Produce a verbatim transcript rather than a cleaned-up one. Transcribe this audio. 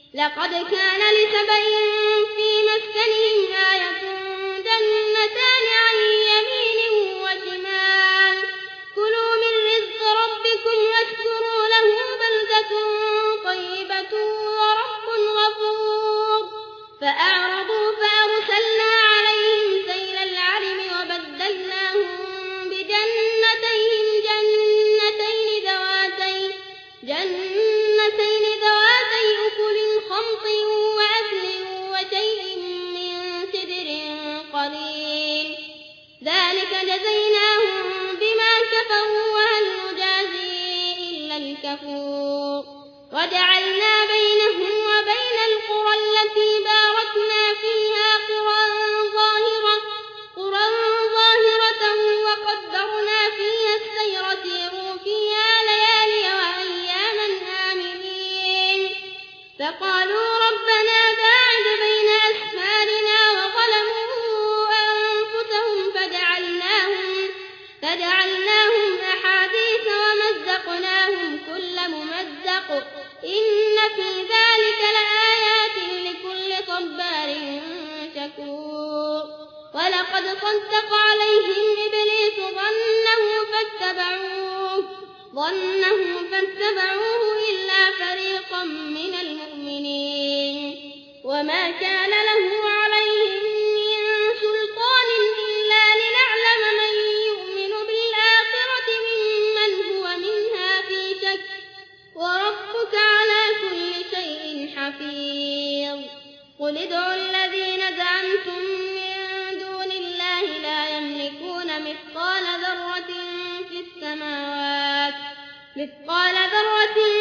لقد كان لسبإ في مسكنهم آية جنتان عن يمين وشمال كلوا من رزق ربكم واشكروا له بلدة طيبة ورب غفور فأعرضوا فأرسلنا عليهم سيل العرم وبدلناهم بجنتين جنتين ذواتي جنتين ذواتي أكل خمط وأكل وشيء من سدر قليل ذلك جزيناهم بما كفروا وهل نجازي إلا الكفور وجعلنا بينهم وبين القرى التي باركنا فيها قرى ظاهرة قرى ظاهرة وقدرنا فيها السير سيروا فيها ليالي وأياما آمنين فقالوا ربنا باعد بين أسفارنا وظلموا أنفسهم فجعلناهم فجعلناهم أحاديث ومزقناهم كل ممزق إن في ذلك لآيات لكل صبار شكور ولقد صدق عليهم إبليس ظنه فاتبعوه ظنه فاتبعوه إلا فريقا من المؤمنين وما كان له عليهم من سلطان إلا لنعلم من يؤمن بالآخرة ممن هو منها في شك وربك على كل شيء حفيظ قل ادعوا الذين زعمتم من دون الله لا يملكون مثقال ذرة في السماوات مثقال ذرة